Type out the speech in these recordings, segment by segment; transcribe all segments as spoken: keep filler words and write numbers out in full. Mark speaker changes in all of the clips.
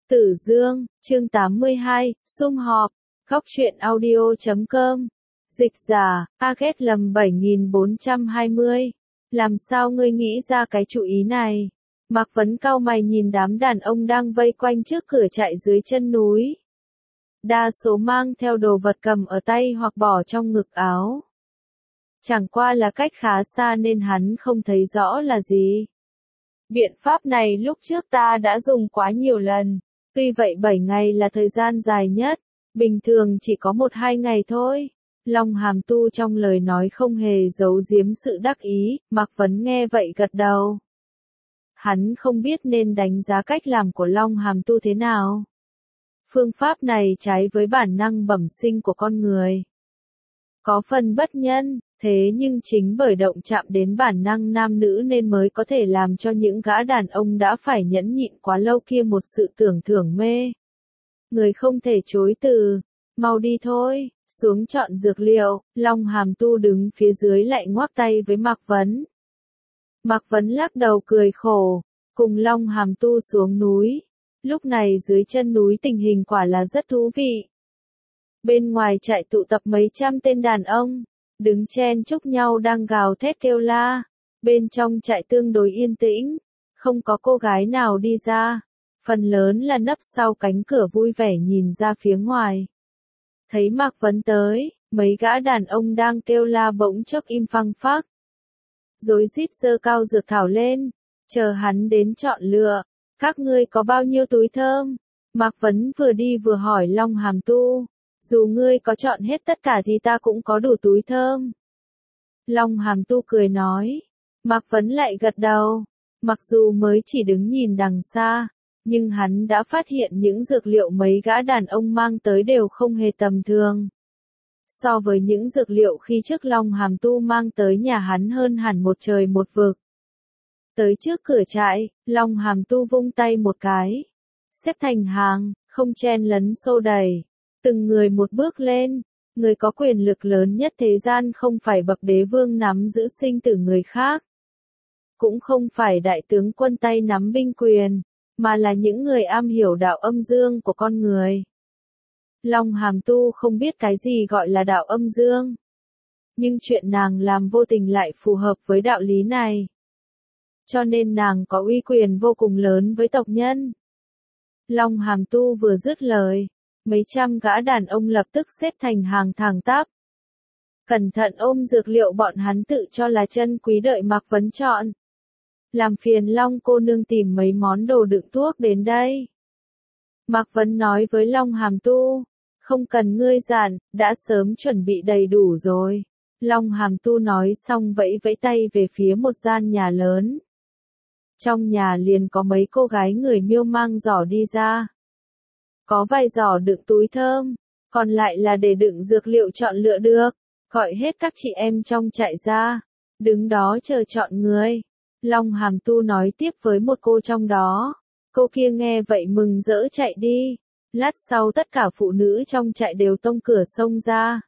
Speaker 1: Tử Dương, chương tám mươi hai, sum họp, góc truyện audio chấm com. Dịch giả, Aget lầm bảy nghìn bốn trăm hai mươi. Làm sao ngươi nghĩ ra cái chủ ý này? Mạc Vấn cau mày nhìn đám đàn ông đang vây quanh trước cửa trại dưới chân núi. Đa số mang theo đồ vật cầm ở tay hoặc bỏ trong ngực áo. Chẳng qua là cách khá xa nên hắn không thấy rõ là gì. Biện pháp này lúc trước ta đã dùng quá nhiều lần. Tuy vậy bảy ngày là thời gian dài nhất, bình thường chỉ có một hai ngày thôi. Long Hàm Tu trong lời nói không hề giấu giếm sự đắc ý, Mạc Vấn nghe vậy gật đầu. Hắn không biết nên đánh giá cách làm của Long Hàm Tu thế nào. Phương pháp này trái với bản năng bẩm sinh của con người. Có phần bất nhân, thế nhưng chính bởi động chạm đến bản năng nam nữ nên mới có thể làm cho những gã đàn ông đã phải nhẫn nhịn quá lâu kia một sự tưởng thưởng mê. Người không thể chối từ, mau đi thôi, xuống chọn dược liệu. Long Hàm Tu đứng phía dưới lại ngoắc tay với Mạc Vấn. Mạc Vấn lắc đầu cười khổ, cùng Long Hàm Tu xuống núi. Lúc này dưới chân núi tình hình quả là rất thú vị. Bên ngoài trại tụ tập mấy trăm tên đàn ông, đứng chen chúc nhau đang gào thét kêu la. Bên trong trại tương đối yên tĩnh, không có cô gái nào đi ra. Phần lớn là nấp sau cánh cửa vui vẻ nhìn ra phía ngoài. Thấy Mạc Vấn tới, mấy gã đàn ông đang kêu la bỗng chốc im phăng phắc. Rối rít giơ cao dược thảo lên, chờ hắn đến chọn lựa. Các ngươi có bao nhiêu túi thơm? Mạc Vấn vừa đi vừa hỏi Long Hàm Tu. Dù ngươi có chọn hết tất cả thì ta cũng có đủ túi thơm. Long Hàm Tu cười nói. Mạc Vấn lại gật đầu. Mặc dù mới chỉ đứng nhìn đằng xa, nhưng hắn đã phát hiện những dược liệu mấy gã đàn ông mang tới đều không hề tầm thường. So với những dược liệu khi trước Long Hàm Tu mang tới nhà hắn hơn hẳn một trời một vực. Tới trước cửa trại, Long Hàm Tu vung tay một cái. Xếp thành hàng, không chen lấn xô đẩy. Từng người một bước lên, người có quyền lực lớn nhất thế gian không phải bậc đế vương nắm giữ sinh tử người khác. Cũng không phải đại tướng quân tay nắm binh quyền, mà là những người am hiểu đạo âm dương của con người. Long Hàm Tu không biết cái gì gọi là đạo âm dương. Nhưng chuyện nàng làm vô tình lại phù hợp với đạo lý này. Cho nên nàng có uy quyền vô cùng lớn với tộc nhân. Long Hàm Tu vừa dứt lời, mấy trăm gã đàn ông lập tức xếp thành hàng thẳng tắp. Cẩn thận ôm dược liệu bọn hắn tự cho là chân quý đợi Mạc Vấn chọn. Làm phiền Long cô nương tìm mấy món đồ đựng thuốc đến đây. Mạc Vấn nói với Long Hàm Tu, không cần ngươi dặn, đã sớm chuẩn bị đầy đủ rồi. Long Hàm Tu nói xong vẫy vẫy tay về phía một gian nhà lớn. Trong nhà liền có mấy cô gái người Miêu mang giỏ đi ra. Có vài giỏ đựng túi thơm, còn lại là để đựng dược liệu chọn lựa được. Gọi hết các chị em trong trại ra, đứng đó chờ chọn người. Long Hàm Tu nói tiếp với một cô trong đó. Cô kia nghe vậy mừng rỡ chạy đi. Lát sau tất cả phụ nữ trong trại đều tông cửa xông ra.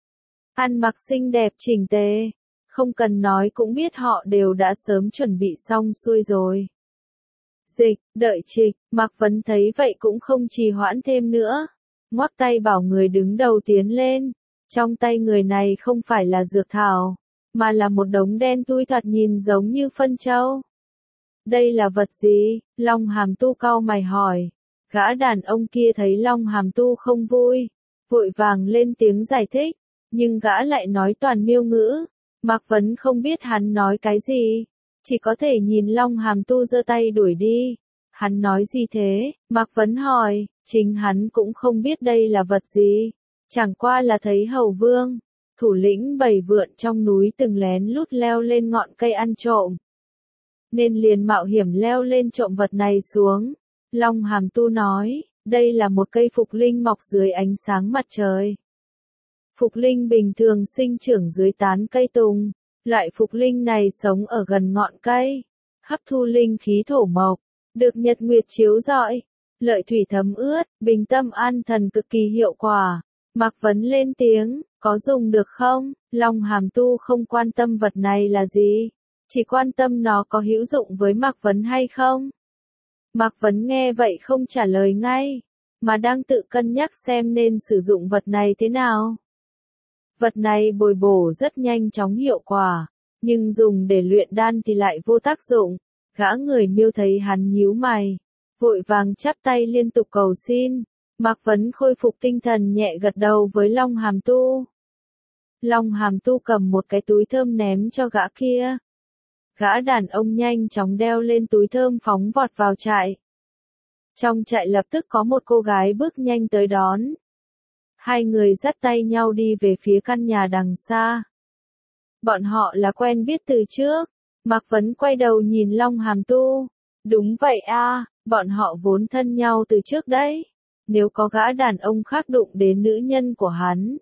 Speaker 1: Ăn mặc xinh đẹp chỉnh tề. Không cần nói cũng biết họ đều đã sớm chuẩn bị xong xuôi rồi. Dịch, đợi trịch, Mạc Vấn thấy vậy cũng không trì hoãn thêm nữa. Ngoắc tay bảo người đứng đầu tiến lên. Trong tay người này không phải là dược thảo, mà là một đống đen thui thoạt nhìn giống như phân châu. Đây là vật gì? Long Hàm Tu cau mày hỏi. Gã đàn ông kia thấy Long Hàm Tu không vui, vội vàng lên tiếng giải thích, nhưng gã lại nói toàn Miêu ngữ. Mạc Vấn không biết hắn nói cái gì, chỉ có thể nhìn Long Hàm Tu giơ tay đuổi đi. Hắn nói gì thế? Mạc Vấn hỏi, chính hắn cũng không biết đây là vật gì. Chẳng qua là thấy Hầu Vương, thủ lĩnh bầy vượn trong núi từng lén lút leo lên ngọn cây ăn trộm. Nên liền mạo hiểm leo lên trộm vật này xuống. Long Hàm Tu nói, đây là một cây phục linh mọc dưới ánh sáng mặt trời. Phục linh bình thường sinh trưởng dưới tán cây tùng. Loại phục linh này sống ở gần ngọn cây, hấp thu linh khí thổ mộc, được nhật nguyệt chiếu rọi, lợi thủy thấm ướt, bình tâm an thần cực kỳ hiệu quả. Mạc Vấn lên tiếng, có dùng được không? Long Hàm Tu không quan tâm vật này là gì, chỉ quan tâm nó có hữu dụng với Mạc Vấn hay không. Mạc Vấn nghe vậy không trả lời ngay, mà đang tự cân nhắc xem nên sử dụng vật này thế nào. Vật này bồi bổ rất nhanh chóng hiệu quả, nhưng dùng để luyện đan thì lại vô tác dụng. Gã người Miêu thấy hắn nhíu mày, vội vàng chắp tay liên tục cầu xin. Mạc Vấn khôi phục tinh thần nhẹ gật đầu với Long Hàm Tu. Long Hàm Tu cầm một cái túi thơm ném cho gã kia. Gã đàn ông nhanh chóng đeo lên túi thơm phóng vọt vào trại. Trong trại lập tức có một cô gái bước nhanh tới đón. Hai người dắt tay nhau đi về phía căn nhà đằng xa. Bọn họ là quen biết từ trước. Mạc Vấn quay đầu nhìn Long Hàm Tu. Đúng vậy a, bọn họ vốn thân nhau từ trước đấy. Nếu có gã đàn ông khác đụng đến nữ nhân của hắn,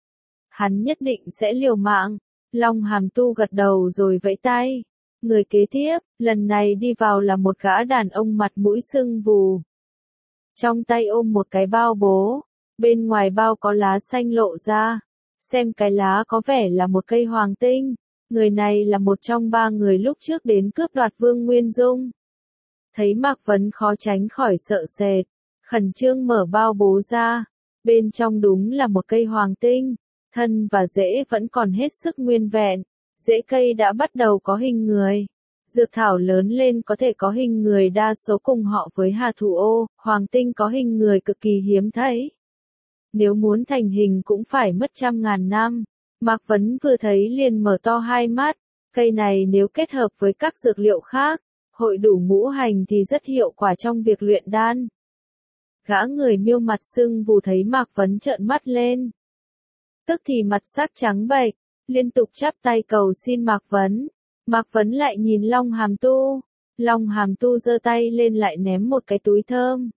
Speaker 1: hắn nhất định sẽ liều mạng. Long Hàm Tu gật đầu rồi vẫy tay. Người kế tiếp, lần này đi vào là một gã đàn ông mặt mũi sưng vù. Trong tay ôm một cái bao bố, bên ngoài bao có lá xanh lộ ra. Xem cái lá có vẻ là một cây hoàng tinh. Người này là một trong ba người lúc trước đến cướp đoạt Vương Nguyên Dung. Thấy Mạc Vấn khó tránh khỏi sợ sệt, khẩn trương mở bao bố ra. Bên trong đúng là một cây hoàng tinh, thân và rễ vẫn còn hết sức nguyên vẹn. Rễ cây đã bắt đầu có hình người. Dược thảo lớn lên có thể có hình người đa số cùng họ với Hà Thủ Ô, hoàng tinh có hình người cực kỳ hiếm thấy. Nếu muốn thành hình cũng phải mất trăm ngàn năm. Mạc Vấn vừa thấy liền mở to hai mắt. Cây này nếu kết hợp với các dược liệu khác, hội đủ ngũ hành thì rất hiệu quả trong việc luyện đan. Gã người Miêu mặt sưng vù thấy Mạc Vấn trợn mắt lên. Tức thì mặt sắc trắng bệch, liên tục chắp tay cầu xin Mạc Vấn. Mạc Vấn lại nhìn Long Hàm Tu. Long Hàm Tu giơ tay lên lại ném một cái túi thơm.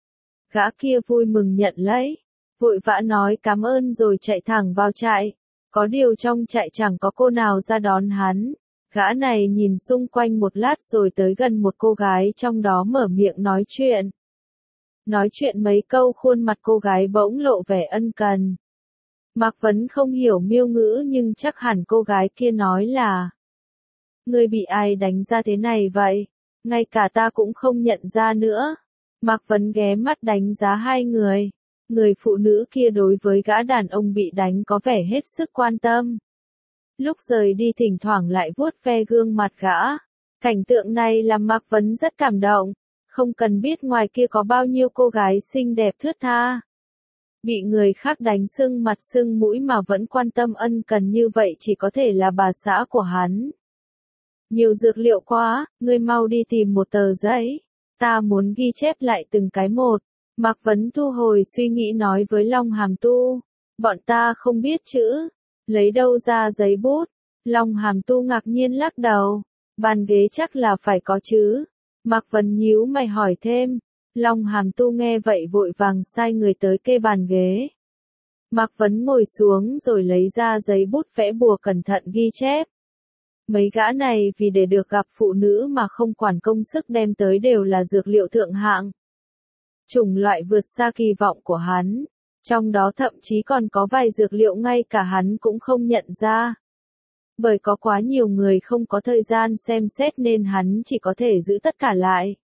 Speaker 1: Gã kia vui mừng nhận lấy, vội vã nói cảm ơn rồi chạy thẳng vào trại. Có điều trong trại chẳng có cô nào ra đón hắn. Gã này nhìn xung quanh một lát rồi tới gần một cô gái trong đó mở miệng nói chuyện. Nói chuyện mấy câu khuôn mặt cô gái bỗng lộ vẻ ân cần. Mạc Vấn không hiểu Miêu ngữ nhưng chắc hẳn cô gái kia nói là: Ngươi bị ai đánh ra thế này vậy? Ngay cả ta cũng không nhận ra nữa. Mạc Vấn ghé mắt đánh giá hai người. Người phụ nữ kia đối với gã đàn ông bị đánh có vẻ hết sức quan tâm. Lúc rời đi thỉnh thoảng lại vuốt ve gương mặt gã. Cảnh tượng này làm Mạc Vấn rất cảm động. Không cần biết ngoài kia có bao nhiêu cô gái xinh đẹp thướt tha. Bị người khác đánh sưng mặt sưng mũi mà vẫn quan tâm ân cần như vậy chỉ có thể là bà xã của hắn. Nhiều dược liệu quá, ngươi mau đi tìm một tờ giấy. Ta muốn ghi chép lại từng cái một. Mạc Vấn thu hồi suy nghĩ nói với Long Hàm Tu. Bọn ta không biết chữ. Lấy đâu ra giấy bút? Long Hàm Tu ngạc nhiên lắc đầu. Bàn ghế chắc là phải có chứ. Mạc Vấn nhíu mày hỏi thêm. Long Hàm Tu nghe vậy vội vàng sai người tới kê bàn ghế. Mạc Vấn ngồi xuống rồi lấy ra giấy bút vẽ bùa cẩn thận ghi chép. Mấy gã này vì để được gặp phụ nữ mà không quản công sức đem tới đều là dược liệu thượng hạng. Chủng loại vượt xa kỳ vọng của hắn. Trong đó thậm chí còn có vài dược liệu ngay cả hắn cũng không nhận ra. Bởi có quá nhiều người không có thời gian xem xét nên hắn chỉ có thể giữ tất cả lại.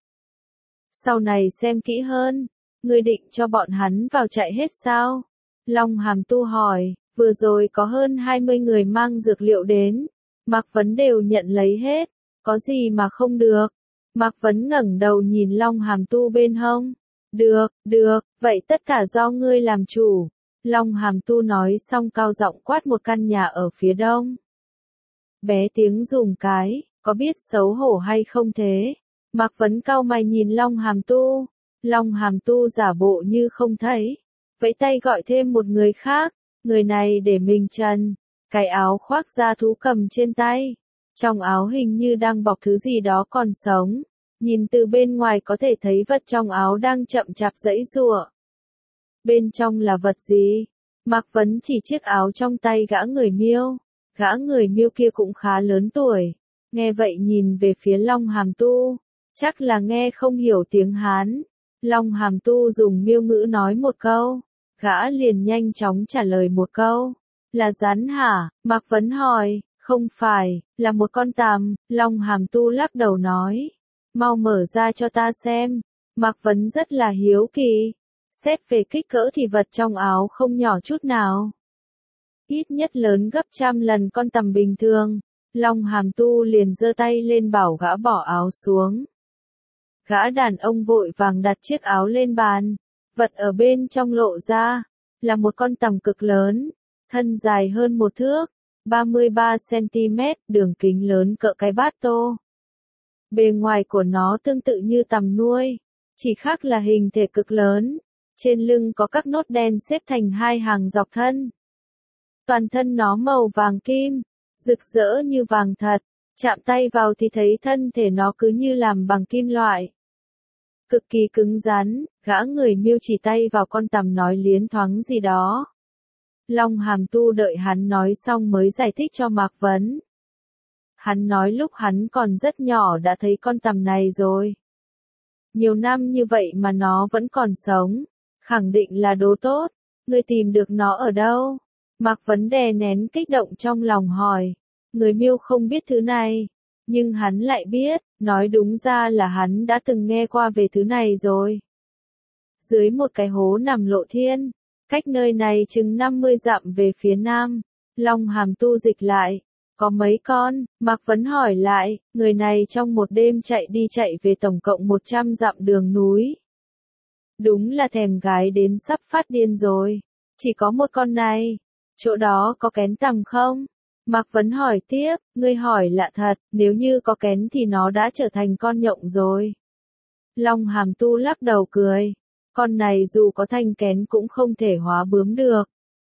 Speaker 1: Sau này xem kỹ hơn, ngươi định cho bọn hắn vào chạy hết sao? Long Hàm Tu hỏi, vừa rồi có hơn hai mươi người mang dược liệu đến. Mạc Vấn đều nhận lấy hết, có gì mà không được? Mạc Vấn ngẩng đầu nhìn Long Hàm Tu bên hông. Được, được, vậy tất cả do ngươi làm chủ. Long Hàm Tu nói xong cao giọng quát một căn nhà ở phía đông. Bé tiếng dùm cái, có biết xấu hổ hay không thế? Mạc Vấn cau mày nhìn Long Hàm Tu. Long Hàm Tu giả bộ như không thấy. Vẫy tay gọi thêm một người khác. Người này để mình trần. Cái áo khoác da thú cầm trên tay. Trong áo hình như đang bọc thứ gì đó còn sống. Nhìn từ bên ngoài có thể thấy vật trong áo đang chậm chạp giãy giụa. Bên trong là vật gì? Mạc Vấn chỉ chiếc áo trong tay gã người Miêu. Gã người Miêu kia cũng khá lớn tuổi. Nghe vậy nhìn về phía Long Hàm Tu. Chắc là nghe không hiểu tiếng Hán. Long Hàm Tu dùng Miêu ngữ nói một câu. Gã liền nhanh chóng trả lời một câu. Là rắn hả? Mạc Vấn hỏi. Không phải, là một con tằm. Long Hàm Tu lắc đầu nói. Mau mở ra cho ta xem. Mạc Vấn rất là hiếu kỳ. Xét về kích cỡ thì vật trong áo không nhỏ chút nào. Ít nhất lớn gấp trăm lần con tằm bình thường. Long Hàm Tu liền giơ tay lên bảo gã bỏ áo xuống. Gã đàn ông vội vàng đặt chiếc áo lên bàn. Vật ở bên trong lộ ra, là một con tằm cực lớn, thân dài hơn một thước, ba mươi ba xăng-ti-mét, đường kính lớn cỡ cái bát tô. Bề ngoài của nó tương tự như tằm nuôi, chỉ khác là hình thể cực lớn, trên lưng có các nốt đen xếp thành hai hàng dọc thân. Toàn thân nó màu vàng kim, rực rỡ như vàng thật, chạm tay vào thì thấy thân thể nó cứ như làm bằng kim loại. Cực kỳ cứng rắn, gã người Miêu chỉ tay vào con tằm nói liến thoáng gì đó. Long Hàm Tu đợi hắn nói xong mới giải thích cho Mạc Vấn. Hắn nói lúc hắn còn rất nhỏ đã thấy con tằm này rồi. Nhiều năm như vậy mà nó vẫn còn sống, khẳng định là đồ tốt. Ngươi tìm được nó ở đâu? Mạc Vấn đè nén kích động trong lòng hỏi. Người Miêu không biết thứ này, nhưng hắn lại biết, nói đúng ra là hắn đã từng nghe qua về thứ này rồi. Dưới một cái hố nằm lộ thiên, cách nơi này chừng năm mươi dặm về phía nam, Long Hàm Tu dịch lại. Có mấy con? Mạc Vấn hỏi lại, người này trong một đêm chạy đi chạy về tổng cộng một trăm dặm đường núi. Đúng là thèm gái đến sắp phát điên rồi. Chỉ có một con này. Chỗ đó có kén tằm không? Mạc Vấn hỏi tiếp, ngươi hỏi lạ thật, nếu như có kén thì nó đã trở thành con nhộng rồi. Long Hàm Tu lắc đầu cười, con này dù có thành kén cũng không thể hóa bướm được.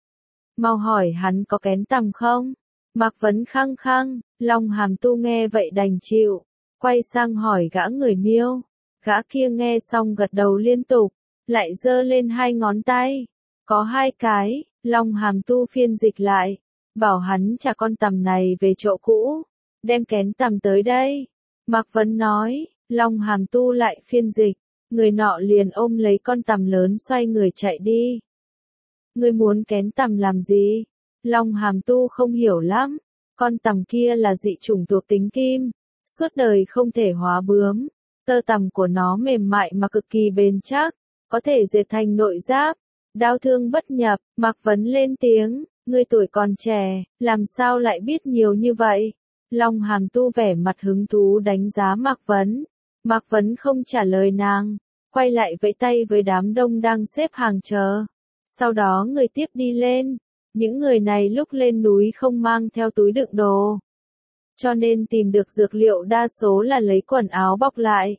Speaker 1: Mau hỏi hắn có kén tằm không? Mạc Vấn khăng khăng, Long Hàm Tu nghe vậy đành chịu, quay sang hỏi gã người Miêu. Gã kia nghe xong gật đầu liên tục, lại giơ lên hai ngón tay. Có hai cái, Long Hàm Tu phiên dịch lại, bảo hắn trả con tằm này về chỗ cũ, đem kén tằm tới đây. Mạc Vấn nói, Long Hàm Tu lại phiên dịch, người nọ liền ôm lấy con tằm lớn xoay người chạy đi. Ngươi muốn kén tằm làm gì? Long Hàm Tu không hiểu lắm, con tằm kia là dị chủng thuộc tính kim, suốt đời không thể hóa bướm, tơ tằm của nó mềm mại mà cực kỳ bền chắc, có thể dệt thành nội giáp, đao thương bất nhập. Mạc Vấn lên tiếng, ngươi tuổi còn trẻ, làm sao lại biết nhiều như vậy? Long Hàm Tu vẻ mặt hứng thú đánh giá Mạc Vấn. Mạc Vấn không trả lời nàng, quay lại vẫy tay với đám đông đang xếp hàng chờ. Sau đó người tiếp đi lên. Những người này lúc lên núi không mang theo túi đựng đồ, cho nên tìm được dược liệu đa số là lấy quần áo bọc lại.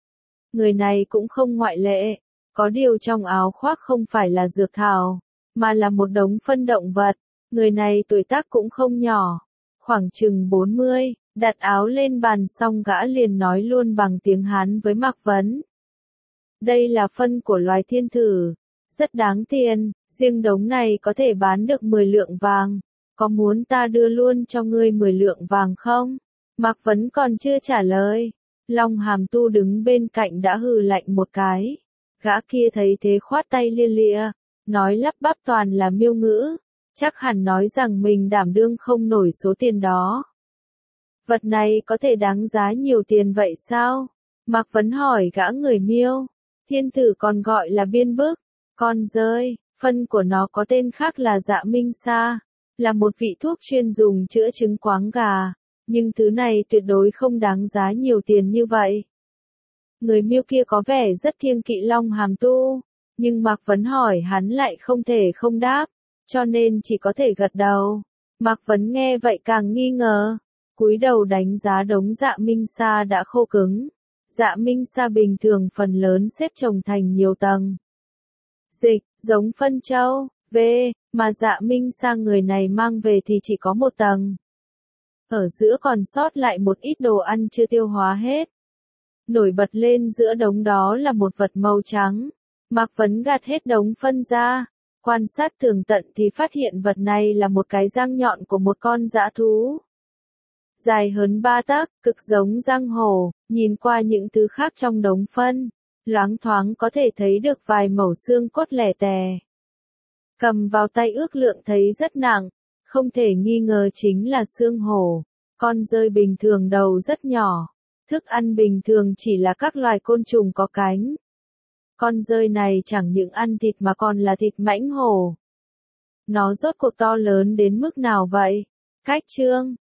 Speaker 1: Người này cũng không ngoại lệ, có điều trong áo khoác không phải là dược thảo, mà là một đống phân động vật. Người này tuổi tác cũng không nhỏ, khoảng chừng bốn mươi, đặt áo lên bàn xong gã liền nói luôn bằng tiếng Hán với Mạc Vấn. Đây là phân của loài thiên thử, rất đáng tiền. Riêng đống này có thể bán được mười lượng vàng, có muốn ta đưa luôn cho ngươi mười lượng vàng không? Mạc Vấn còn chưa trả lời, Long Hàm Tu đứng bên cạnh đã hừ lạnh một cái. Gã kia thấy thế khoát tay lia lịa, nói lắp bắp toàn là Miêu ngữ, chắc hẳn nói rằng mình đảm đương không nổi số tiền đó. Vật này có thể đáng giá nhiều tiền vậy sao? Mạc Vấn hỏi gã người Miêu. Thiên thử còn gọi là biên bức, con rơi. Phân của nó có tên khác là dạ minh sa, là một vị thuốc chuyên dùng chữa chứng quáng gà, nhưng thứ này tuyệt đối không đáng giá nhiều tiền như vậy. Người Miêu kia có vẻ rất kiêng kỵ Long Hàm Tu, nhưng Mạc Vấn hỏi hắn lại không thể không đáp, cho nên chỉ có thể gật đầu. Mạc Vấn nghe vậy càng nghi ngờ, cúi đầu đánh giá đống dạ minh sa đã khô cứng. Dạ minh sa bình thường phần lớn xếp chồng thành nhiều tầng. Dịch, giống phân châu, V, mà dạ minh sa người này mang về thì chỉ có một tầng. Ở giữa còn sót lại một ít đồ ăn chưa tiêu hóa hết. Nổi bật lên giữa đống đó là một vật màu trắng. Mạc Vấn gạt hết đống phân ra, quan sát tường tận thì phát hiện vật này là một cái răng nhọn của một con dã thú. Dài hơn ba tấc, cực giống răng hổ, nhìn qua những thứ khác trong đống phân, loáng thoáng có thể thấy được vài mẩu xương cốt lẻ tè. Cầm vào tay ước lượng thấy rất nặng, không thể nghi ngờ chính là xương hổ. Con rơi bình thường đầu rất nhỏ, Thức ăn bình thường chỉ là các loài côn trùng có cánh. Con dơi này chẳng những ăn thịt mà còn là thịt mãnh hổ. Nó rốt cuộc to lớn đến mức nào vậy? Cách chương